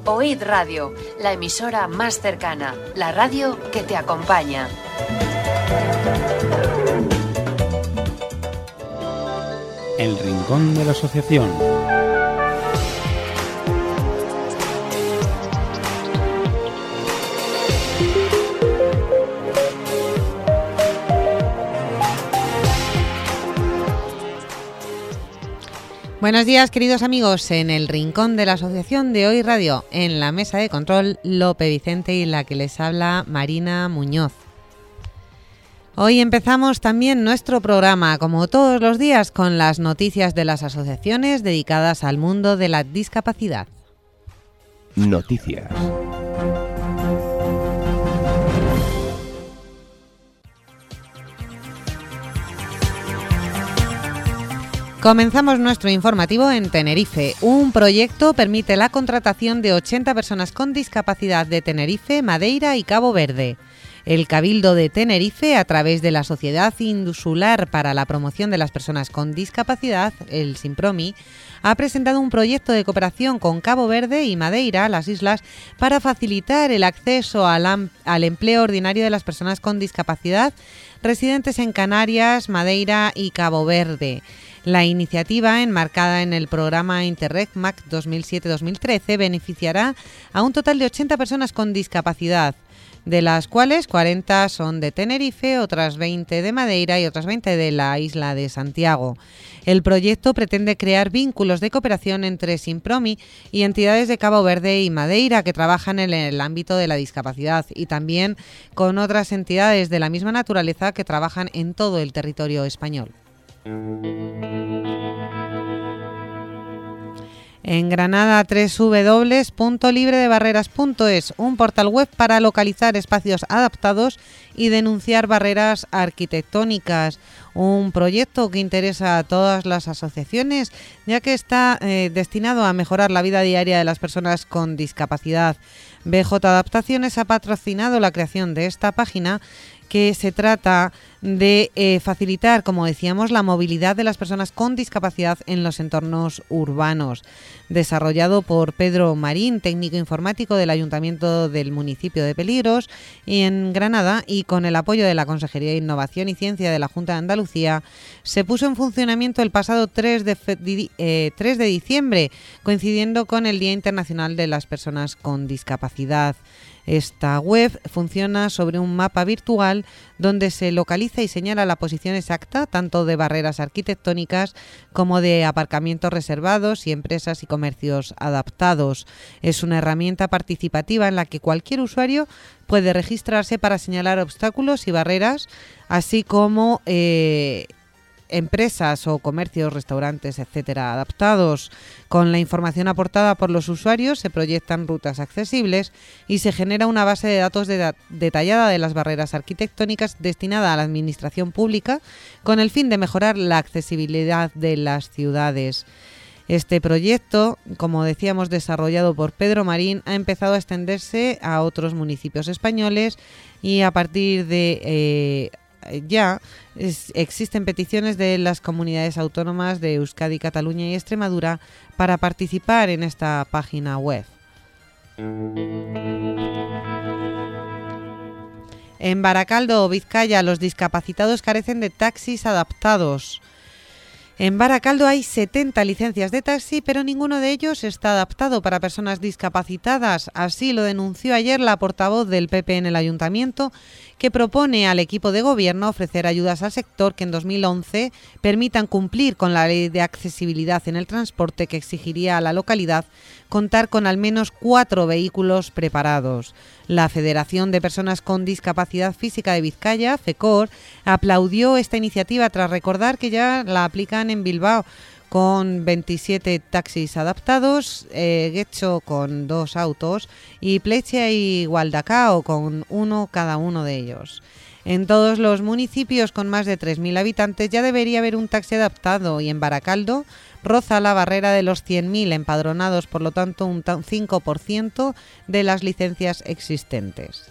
Oíd Radio, la emisora más cercana, la radio que te acompaña. El Rincón de la Asociación. Buenos días, queridos amigos, en el Rincón de la Asociación de Oíd Radio, en la mesa de control Lope Vicente y la que les habla Marina Muñoz. Hoy empezamos también nuestro programa, como todos los días, con las noticias de las asociaciones dedicadas al mundo de la discapacidad. Noticias. Comenzamos nuestro informativo en Tenerife. Un proyecto permite la contratación de 80 personas con discapacidad de Tenerife, Madeira y Cabo Verde. El Cabildo de Tenerife, a través de la Sociedad Insular para la Promoción de las Personas con Discapacidad, el SINPROMI, ha presentado un proyecto de cooperación con Cabo Verde y Madeira, las islas, para facilitar el acceso al empleo ordinario de las personas con discapacidad residentes en Canarias, Madeira y Cabo Verde. La iniciativa, enmarcada en el programa Interreg MAC 2007-2013, beneficiará a un total de 80 personas con discapacidad, de las cuales 40 son de Tenerife, otras 20 de Madeira y otras 20 de la isla de Santiago. El proyecto pretende crear vínculos de cooperación entre SINPROMI y entidades de Cabo Verde y Madeira que trabajan en el ámbito de la discapacidad y también con otras entidades de la misma naturaleza que trabajan en todo el territorio español. En Granada, www.libredebarreras.es, un portal web para localizar espacios adaptados y denunciar barreras arquitectónicas. Un proyecto que interesa a todas las asociaciones, ya que está destinado a mejorar la vida diaria de las personas con discapacidad. BJ Adaptaciones ha patrocinado la creación de esta página, que se trata de facilitar, como decíamos, la movilidad de las personas con discapacidad en los entornos urbanos. Desarrollado por Pedro Marín, técnico informático del Ayuntamiento del municipio de Peligros y en Granada, y con el apoyo de la Consejería de Innovación y Ciencia de la Junta de Andalucía, se puso en funcionamiento el pasado 3 de diciembre, coincidiendo con el Día Internacional de las Personas con Discapacidad. Esta web funciona sobre un mapa virtual donde se localiza y señala la posición exacta tanto de barreras arquitectónicas como de aparcamientos reservados y empresas y comercios adaptados. Es una herramienta participativa en la que cualquier usuario puede registrarse para señalar obstáculos y barreras, así como empresas o comercios, restaurantes, etcétera, adaptados. Con la información aportada por los usuarios se proyectan rutas accesibles y se genera una base de datos detallada de las barreras arquitectónicas destinada a la administración pública con el fin de mejorar la accesibilidad de las ciudades. Este proyecto, como decíamos, desarrollado por Pedro Marín, ha empezado a extenderse a otros municipios españoles y a partir de existen peticiones de las comunidades autónomas de Euskadi, Cataluña y Extremadura para participar en esta página web. En Baracaldo, Vizcaya, los discapacitados carecen de taxis adaptados. En Baracaldo hay 70 licencias de taxi, pero ninguno de ellos está adaptado para personas discapacitadas. Así lo denunció ayer la portavoz del PP en el Ayuntamiento, que propone al equipo de gobierno ofrecer ayudas al sector que en 2011 permitan cumplir con la ley de accesibilidad en el transporte, que exigiría a la localidad contar con al menos 4 vehículos preparados. La Federación de Personas con Discapacidad Física de Vizcaya, FECOR, aplaudió esta iniciativa tras recordar que ya la aplican en Bilbao con 27 taxis adaptados, Getxo con 2 autos y Pletxe y Gualdacao con 1 cada uno de ellos. En todos los municipios con más de 3.000 habitantes ya debería haber un taxi adaptado y en Baracaldo roza la barrera de los 100.000 empadronados, por lo tanto un 5% de las licencias existentes.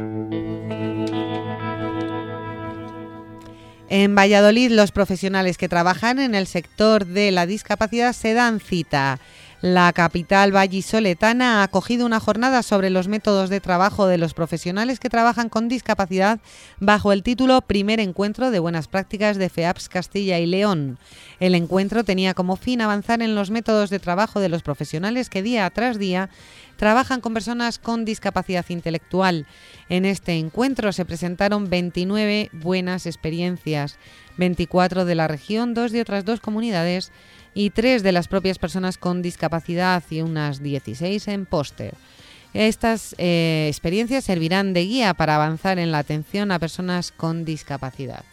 En Valladolid, los profesionales que trabajan en el sector de la discapacidad se dan cita. La capital vallisoletana ha acogido una jornada sobre los métodos de trabajo de los profesionales que trabajan con discapacidad bajo el título Primer Encuentro de Buenas Prácticas de FEAPS Castilla y León. El encuentro tenía como fin avanzar en los métodos de trabajo de los profesionales que día tras día trabajan con personas con discapacidad intelectual. En este encuentro se presentaron 29 buenas experiencias, 24 de la región, 2 de otras 2 comunidades y 3 de las propias personas con discapacidad y unas 16 en póster. Estas experiencias servirán de guía para avanzar en la atención a personas con discapacidad.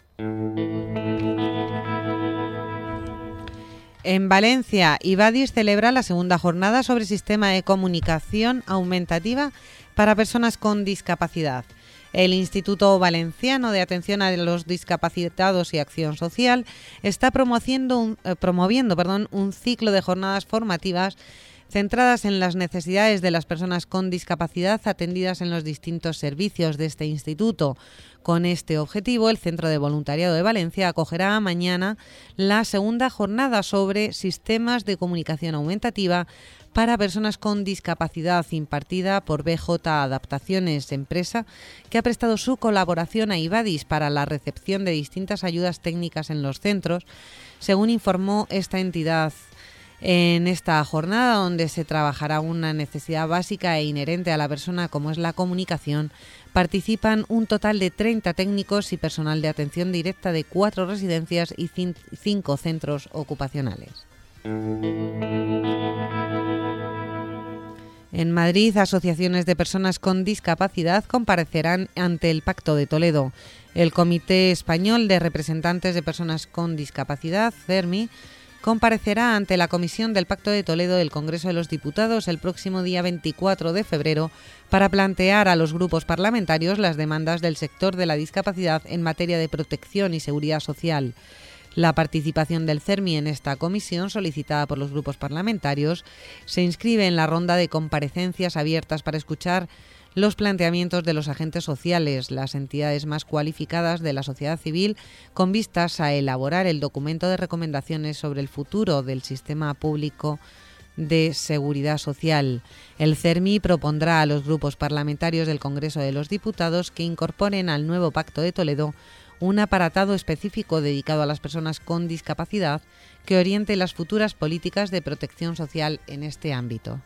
En Valencia, Ivadis celebra la segunda jornada sobre sistema de comunicación aumentativa para personas con discapacidad. El Instituto Valenciano de Atención a los Discapacitados y Acción Social está promoviendo un ciclo de jornadas formativas centradas en las necesidades de las personas con discapacidad atendidas en los distintos servicios de este instituto. Con este objetivo, el Centro de Voluntariado de Valencia acogerá mañana la segunda jornada sobre sistemas de comunicación aumentativa para personas con discapacidad, impartida por BJ Adaptaciones, empresa que ha prestado su colaboración a Ivadis para la recepción de distintas ayudas técnicas en los centros, según informó esta entidad. En esta jornada, donde se trabajará una necesidad básica e inherente a la persona como es la comunicación, participan un total de 30 técnicos y personal de atención directa de 4 residencias y 5 centros ocupacionales. En Madrid, asociaciones de personas con discapacidad comparecerán ante el Pacto de Toledo. El Comité Español de Representantes de Personas con Discapacidad, CERMI, comparecerá ante la Comisión del Pacto de Toledo del Congreso de los Diputados el próximo día 24 de febrero para plantear a los grupos parlamentarios las demandas del sector de la discapacidad en materia de protección y seguridad social. La participación del CERMI en esta comisión, solicitada por los grupos parlamentarios, se inscribe en la ronda de comparecencias abiertas para escuchar los planteamientos de los agentes sociales, las entidades más cualificadas de la sociedad civil, con vistas a elaborar el documento de recomendaciones sobre el futuro del sistema público de seguridad social. El CERMI propondrá a los grupos parlamentarios del Congreso de los Diputados que incorporen al nuevo Pacto de Toledo un apartado específico dedicado a las personas con discapacidad que oriente las futuras políticas de protección social en este ámbito.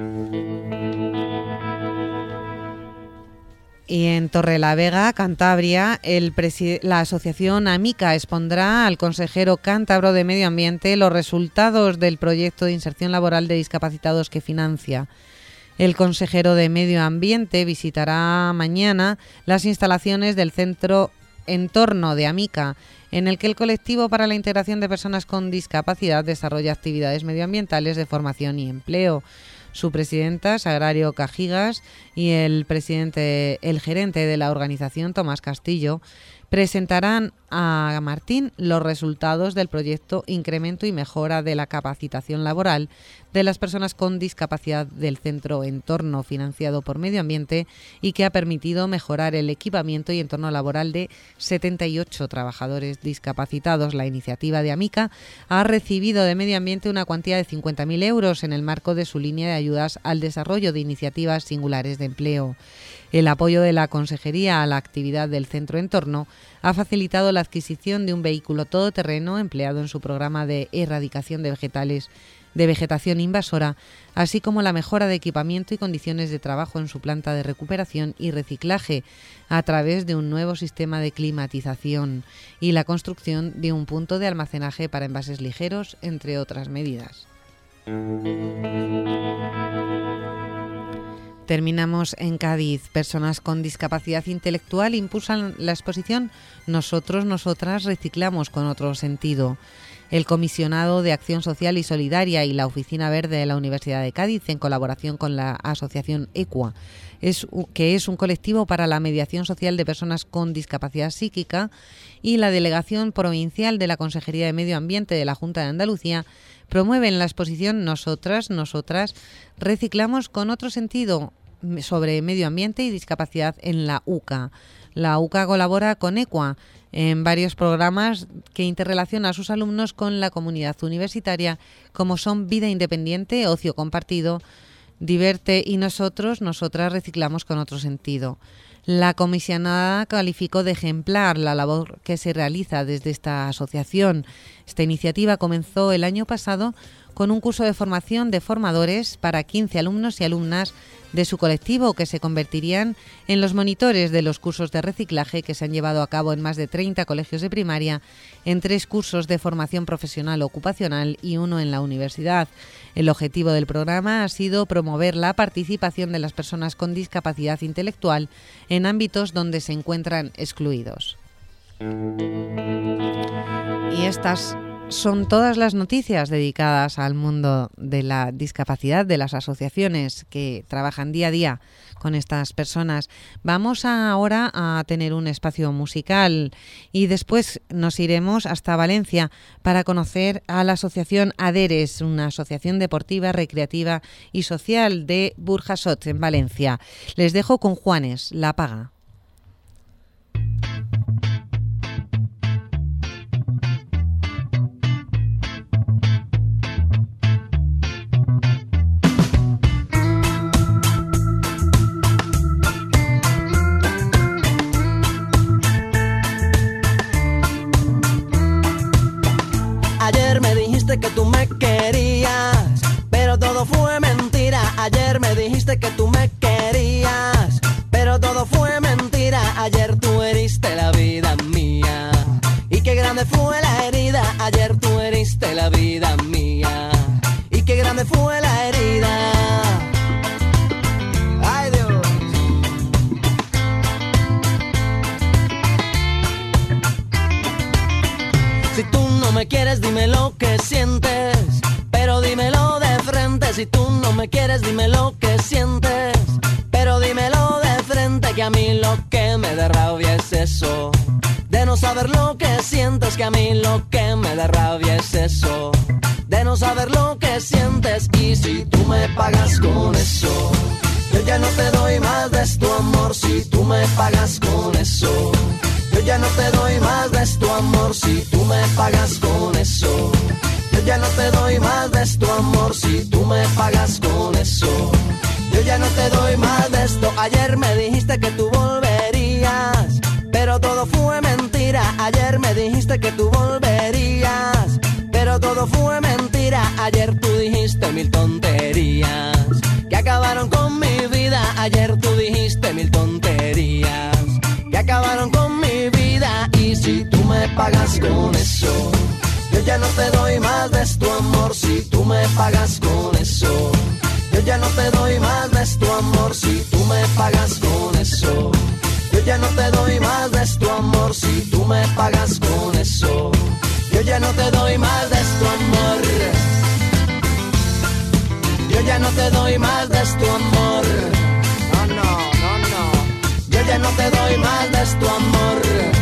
Y en Torrelavega, Cantabria, la asociación Amica expondrá al consejero cántabro de Medio Ambiente los resultados del proyecto de inserción laboral de discapacitados que financia. El consejero de Medio Ambiente visitará mañana las instalaciones del Centro Entorno de Amica, en el que el colectivo para la integración de personas con discapacidad desarrolla actividades medioambientales de formación y empleo. Su presidenta, Sagrario Cajigas, y el gerente de la organización, Tomás Castillo, presentarán a Martín los resultados del proyecto Incremento y Mejora de la Capacitación Laboral de las personas con discapacidad del Centro Entorno, financiado por Medio Ambiente y que ha permitido mejorar el equipamiento y entorno laboral de 78 trabajadores discapacitados. La iniciativa de Amica ha recibido de Medio Ambiente una cuantía de 50.000 euros en el marco de su línea de ayudas al desarrollo de iniciativas singulares de empleo. El apoyo de la Consejería a la actividad del Centro Entorno ha facilitado la adquisición de un vehículo todoterreno empleado en su programa de erradicación de vegetación invasora, así como la mejora de equipamiento y condiciones de trabajo en su planta de recuperación y reciclaje a través de un nuevo sistema de climatización y la construcción de un punto de almacenaje para envases ligeros, entre otras medidas. Terminamos en Cádiz. Personas con discapacidad intelectual impulsan la exposición Nosotros, Nosotras reciclamos con otro sentido. El Comisionado de Acción Social y Solidaria y la Oficina Verde de la Universidad de Cádiz, en colaboración con la asociación EQUA, que es un colectivo para la mediación social de personas con discapacidad psíquica, y la Delegación Provincial de la Consejería de Medio Ambiente de la Junta de Andalucía, promueven la exposición Nosotras, Nosotras reciclamos con otro sentido sobre medio ambiente y discapacidad en la UCA. La UCA colabora con EQUA en varios programas que interrelaciona a sus alumnos con la comunidad universitaria, como son Vida Independiente, Ocio Compartido, Diverte y Nosotras reciclamos con otro sentido. La comisionada calificó de ejemplar la labor que se realiza desde esta asociación. Esta iniciativa comenzó el año pasado con un curso de formación de formadores para 15 alumnos y alumnas de su colectivo, que se convertirían en los monitores de los cursos de reciclaje que se han llevado a cabo en más de 30 colegios de primaria, en 3 cursos de formación profesional ocupacional y 1 en la universidad. El objetivo del programa ha sido promover la participación de las personas con discapacidad intelectual en ámbitos donde se encuentran excluidos. Y estas son todas las noticias dedicadas al mundo de la discapacidad, de las asociaciones que trabajan día a día con estas personas. Vamos ahora a tener un espacio musical y después nos iremos hasta Valencia para conocer a la asociación Aderes, una asociación deportiva, recreativa y social de Burjasot, en Valencia. Les dejo con Juanes, La Paga. Ayer me dijiste que tú me querías, pero todo fue mentira. Ayer me dijiste que tú me querías, pero todo fue mentira. Ayer tú heriste la vida mía, y qué grande fue la herida. Ayer tú heriste la vida mía, y qué grande fue la herida. Ay, Dios. Si tú no me quieres, dime lo que sientes, pero dímelo de frente. Si tú no me quieres, dime lo que sientes, pero dímelo de frente. Que a mí lo que me da rabia es eso, de no saber lo que sientes. Que a mí lo que me da rabia es eso, de no saber lo que sientes. Y si tú me pagas con eso, yo ya no te doy más de tu amor. Si tú me pagas con eso, yo ya no te doy más de tu amor. Si tú me pagas con eso, yo ya no te doy más de tu amor. Si tú me pagas con eso, yo ya no te doy más de esto. Ayer me dijiste que tú volverías, pero todo fue mentira. Ayer me dijiste que tú volverías, pero todo fue mentira. Ayer tú dijiste 1000 tonterías que acabaron con mi vida. Ayer tú dijiste 1000 tonterías que acabaron con mi vida. Y si tú me pagas con eso, yo ya no te doy más de tu amor. Si tú me pagas con eso, yo ya no te doy más de tu amor. Si tú me pagas con eso, yo ya no te doy más de tu amor. Si tú me pagas con eso, yo ya no te doy más de tu amor. Yo ya no te doy más de tu amor. No, no, no, no. Yo ya no te doy más de tu amor.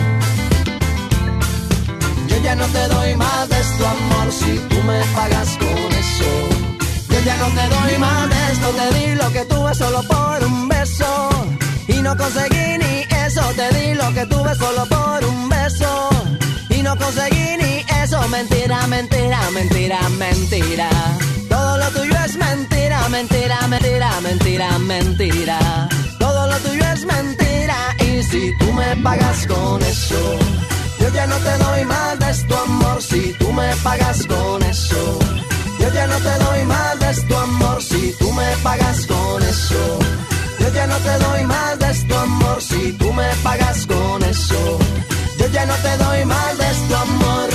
Yo ya no te doy más de tu amor. Si tú me pagas con eso, yo ya no te doy más de esto. Te di lo que tuve solo por un beso y no conseguí ni eso. Te di lo que tuve solo por un beso y no conseguí ni eso. Mentira, mentira, mentira, mentira. Todo lo tuyo es mentira, mentira, mentira, mentira, mentira. Todo lo tuyo es mentira. Y si tú me pagas con eso, yo ya no te doy más de tu amor. Si tú me pagas con eso, yo ya no te doy más de tu amor. Si tú me pagas con eso, yo ya no te doy más de tu amor. Si tú me pagas con eso, yo ya no te doy más de tu amor.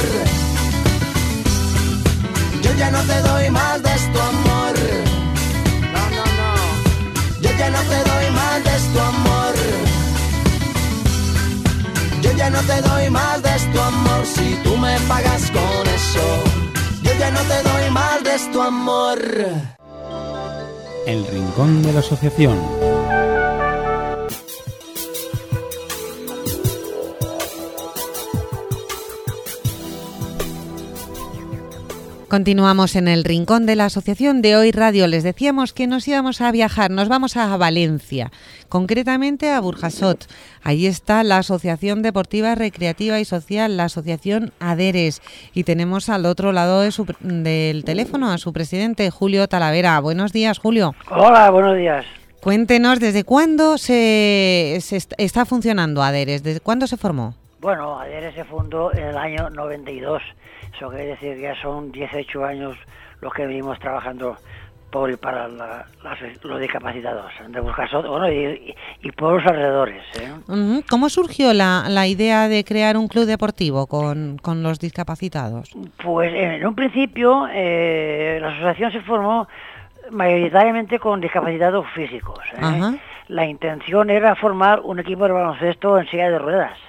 Yo ya no te doy más de tu amor. No, no, no. Yo ya no te doy más de tu amor. Yo ya no te doy más de tu amor. Si tú me pagas con eso, yo ya no te doy más de tu amor. El Rincón de la Asociación. Continuamos en el rincón de la Asociación de Hoy Radio. Les decíamos que nos íbamos a viajar, nos vamos a Valencia, concretamente a Burjasot. Allí está la Asociación Deportiva, Recreativa y Social, la Asociación Aderes. Y tenemos al otro lado del teléfono a su presidente, Julio Talavera. Buenos días, Julio. Hola, buenos días. Cuéntenos, ¿desde cuándo se está funcionando Aderes? ¿Desde cuándo se formó? Bueno, Aderes se fundó en el año 92. Eso quiere decir que ya son 18 años los que venimos trabajando por y para los discapacitados de Burjasot, bueno, y por los alrededores. ¿Cómo surgió la idea de crear un club deportivo con los discapacitados? Pues en un principio la asociación se formó mayoritariamente con discapacitados físicos. La intención era formar un equipo de baloncesto en silla de ruedas.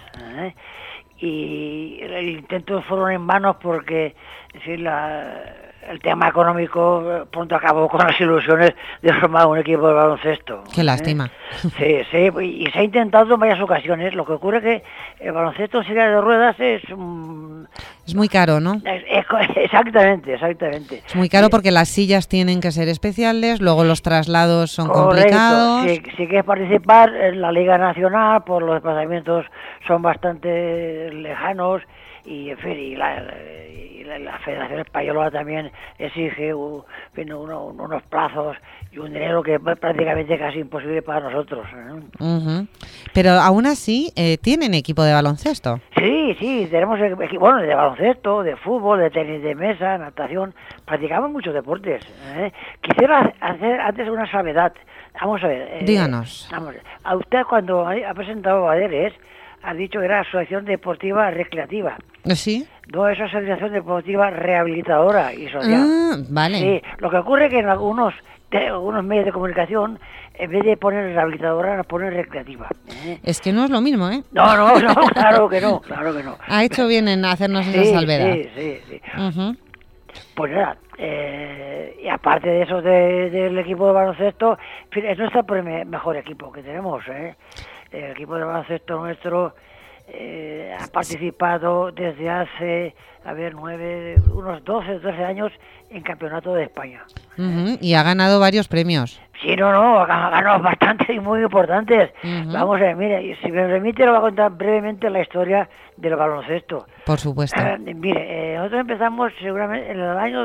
Y el intento fueron en vano porque, es decir, el tema económico pronto acabó con las ilusiones de formar un equipo de baloncesto. Qué lástima. Sí, y se ha intentado en varias ocasiones. Lo que ocurre es que el baloncesto en silla de ruedas es muy caro, ¿no? Exactamente. Es muy caro porque las sillas tienen que ser especiales, luego los traslados son correcto. Complicados. Si quieres participar en la Liga Nacional, pues los desplazamientos son bastante lejanos y, en fin, y la Federación Española también exige unos plazos y un dinero que es prácticamente casi imposible para nosotros. Pero aún así, ¿tienen equipo de baloncesto? Sí, tenemos equipo de baloncesto, de fútbol, de tenis de mesa, natación, practicamos muchos deportes. Quisiera hacer antes una salvedad. Vamos a ver. Díganos. A usted cuando ha presentado Aderes, ha dicho que era Asociación Deportiva Recreativa. ¿Sí? No, es Asociación Deportiva Rehabilitadora y Social. Vale. Sí, lo que ocurre es que en algunos medios de comunicación, en vez de poner rehabilitadora, nos ponen recreativa. Es que no es lo mismo, ¿eh? No, claro que no. Ha hecho bien en hacernos esa salvedad. Sí. Pues nada, y aparte de eso del equipo de baloncesto, en fin, es nuestro mejor equipo que tenemos, El equipo de baloncesto nuestro ha participado desde hace, unos 13 años en Campeonato de España. Y ha ganado varios premios. Sí, ha ganado bastantes y muy importantes. Vamos a ver, mire, si me permite, le voy a contar brevemente la historia del baloncesto. Por supuesto. Nosotros empezamos seguramente en el año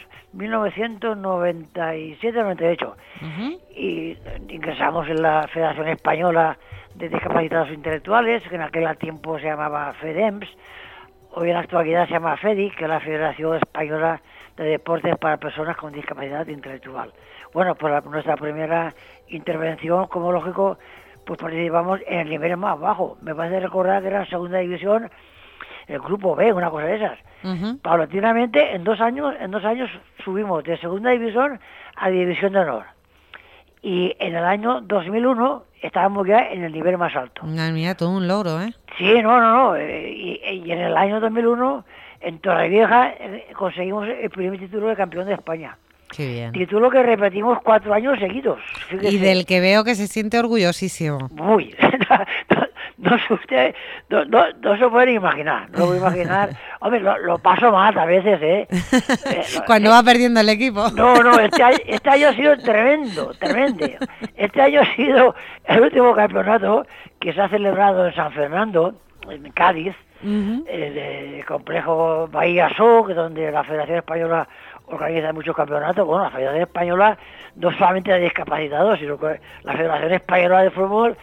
1997-98 y ingresamos en la Federación Española de Discapacitados Intelectuales, que en aquel tiempo se llamaba FEDEMS, hoy en la actualidad se llama FEDI, que es la Federación Española de Deportes para Personas con Discapacidad Intelectual. Bueno, pues nuestra primera intervención, como lógico, pues participamos en el nivel más bajo. Me parece recordar que era la segunda división, el grupo B, una cosa de esas. Paulatinamente, en dos años subimos de segunda división a división de honor. Y en el año 2001 estábamos ya en el nivel más alto. Mira, todo un logro, ¿eh? Sí, no. Y en el año 2001, en Torrevieja, conseguimos el primer título de campeón de España. Qué bien. Título que repetimos 4 años seguidos. Fíjese. Y del que veo que se siente orgullosísimo. Uy, no se puede imaginar. No puede imaginar. Hombre, lo paso mal a veces, ¿eh? Cuando va perdiendo el equipo. No, este año ha sido tremendo. Este año ha sido el último campeonato que se ha celebrado en San Fernando, en Cádiz, el complejo Bahía Soc, donde la Federación Española organiza muchos campeonatos. Bueno, la Federación Española no solamente de discapacitados, sino que la Federación Española de Fútbol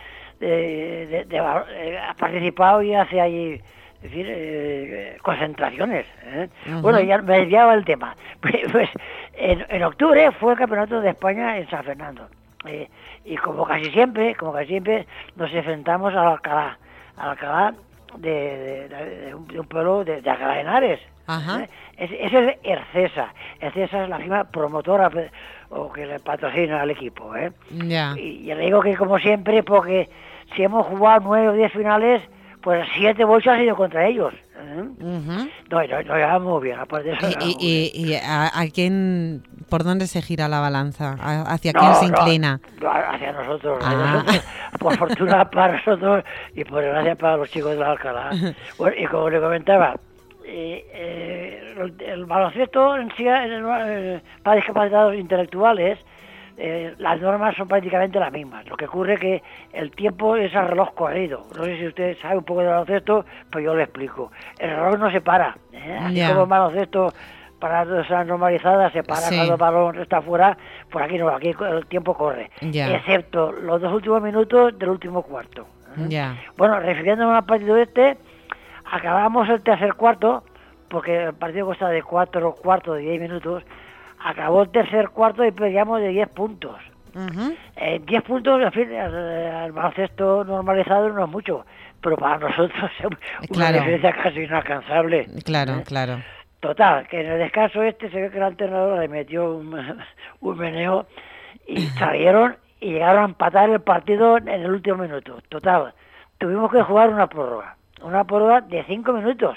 ha participado y hace ahí, es decir, concentraciones. Bueno, ya me desviaba el tema. Pues en octubre fue el Campeonato de España en San Fernando. Y como casi siempre nos enfrentamos a Alcalá de un pueblo de Alcalá de Henares. Ese es Ercesa. Ercesa es la firma promotora o que le patrocina al equipo. Y le digo que como siempre, porque si hemos jugado 9 o 10 finales, pues 7 bolsas han ido contra ellos. No, llevamos muy bien, aparte de eso. ¿Y a quién, por dónde se gira la balanza? ¿Hacia quién se inclina? Hacia nosotros, por fortuna para nosotros y por desgracia para los chicos de Alcalá. Bueno, y como le comentaba, el baloncesto en sí, para discapacitados intelectuales, las normas son prácticamente las mismas. Lo que ocurre es que el tiempo es a reloj corrido. No sé si usted sabe un poco de baloncesto, pues yo le explico. El reloj no se para. Así como el baloncesto, para las normalizadas, se para cuando el balón está fuera, pues aquí no, aquí el tiempo corre. Excepto los 2 últimos minutos del último cuarto. Bueno, refiriéndonos al partido acabamos el tercer cuarto, porque el partido consta de 4 cuartos de 10 minutos, acabó el tercer cuarto y perdíamos de 10 puntos. 10 puntos, en fin, el baloncesto normalizado no es mucho, pero para nosotros es una diferencia casi inalcanzable. Claro. Total, que en el descanso se ve que el entrenador le metió un meneo y salieron y llegaron a empatar el partido en el último minuto. Total, tuvimos que jugar una prórroga de 5 minutos.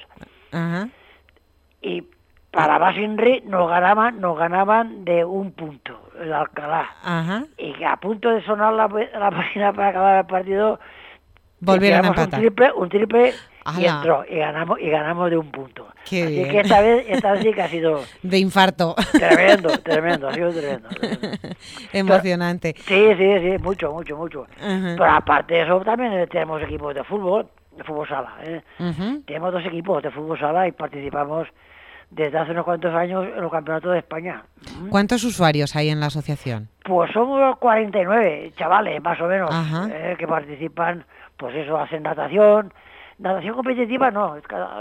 Y para Basinri nos ganaban de 1 punto, el Alcalá. Y a punto de sonar la página para acabar el partido, volvieron a empatar. Un triple y entró, y ganamos de 1 punto. Qué Así bien. que esta vez sí que ha sido... De infarto. Tremendo, ha sido tremendo. Emocionante. Sí, mucho. Pero aparte de eso, también tenemos equipos de fútbol sala. Tenemos 2 equipos de fútbol sala y participamos desde hace unos cuantos años en los campeonatos de España. ¿Cuántos usuarios hay en la asociación? Pues somos 49 chavales, más o menos, que participan, pues eso, hacen natación competitiva no,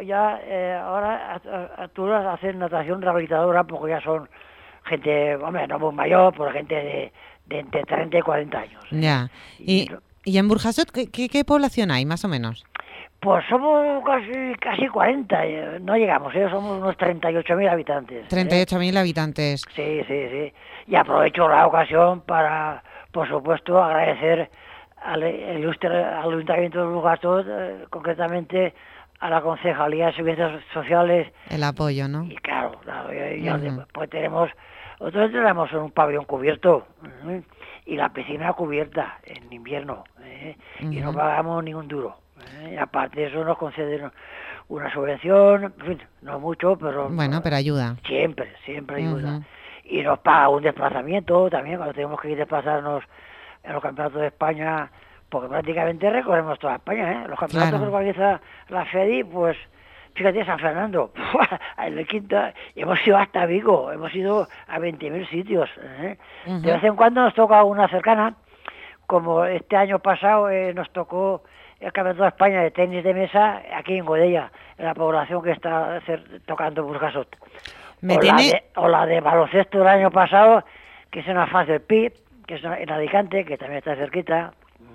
ahora hacen natación rehabilitadora porque ya son gente, hombre, no muy mayor, pero gente de entre 30 y 40 años. Ya. ¿Y en Burjasot qué población hay, más o menos? Pues somos casi 40, no llegamos, somos unos 38.000 habitantes. 38.000 habitantes. Sí. Y aprovecho la ocasión para, por supuesto, agradecer al Ayuntamiento de Burjasot, concretamente a la Concejalía de Servicios Sociales. El apoyo, ¿no? Y claro, pues nosotros tenemos un pabellón cubierto y la piscina cubierta en invierno, y no pagamos ni un duro. Y aparte de eso nos conceden una subvención, en fin, no mucho, pero... Bueno, pero ayuda. Siempre ayuda. Y nos paga un desplazamiento también, cuando tenemos que ir desplazarnos en los campeonatos de España, porque prácticamente recorremos toda España, Los campeonatos que organiza la FEDI, pues, fíjate, San Fernando, en el quinto, hemos ido hasta Vigo, hemos ido a 20.000 sitios. De vez en cuando nos toca una cercana, como este año pasado nos tocó el Campeonato de España de tenis de mesa aquí en Godella, en la población que está tocando Burjasot. O la de baloncesto del año pasado, que es en la fase del PIB, que es en Alicante, que también está cerquita.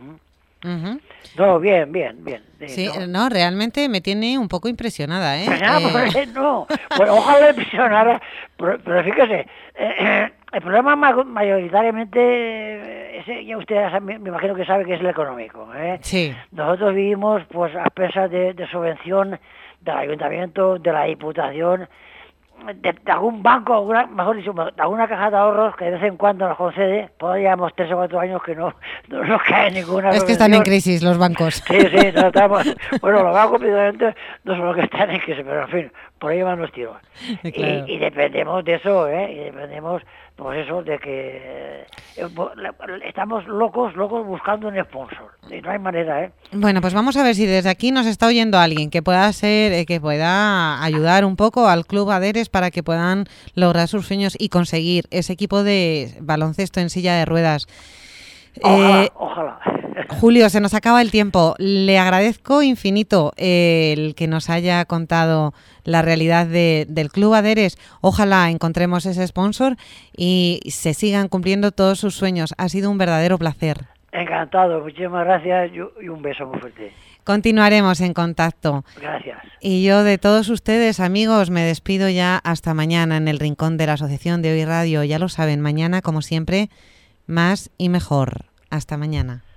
No, bien. Sí, no, realmente me tiene un poco impresionada, No, bueno, ojalá impresionara, pero fíjese, el problema mayoritariamente, ya usted me imagino que sabe que es el económico. Sí. Nosotros vivimos pues a pesar de subvención del Ayuntamiento, de la Diputación, de algún banco, mejor dicho, de alguna caja de ahorros que de vez en cuando nos concede. Pues llevamos 3 o 4 años que no nos cae ninguna. Es que están en crisis los bancos. Sí, no estamos. Bueno, los bancos evidentemente no son los que están en crisis, pero en fin, por ahí van los tiros. Claro. Y dependemos de eso, y dependemos, pues eso, de que estamos locos buscando un sponsor. Y no hay manera, Bueno, pues vamos a ver si desde aquí nos está oyendo alguien que pueda ayudar un poco al Club Aderes para que puedan lograr sus sueños y conseguir ese equipo de baloncesto en silla de ruedas. Ojalá. Julio, se nos acaba el tiempo. Le agradezco infinito el que nos haya contado la realidad del Club Aderes. Ojalá encontremos ese sponsor y se sigan cumpliendo todos sus sueños. Ha sido un verdadero placer. Encantado, muchísimas gracias y un beso muy fuerte. Continuaremos en contacto. Gracias. Y yo de todos ustedes, amigos, me despido ya hasta mañana en el rincón de la Asociación de Hoy Radio. Ya lo saben, mañana, como siempre, más y mejor. Hasta mañana.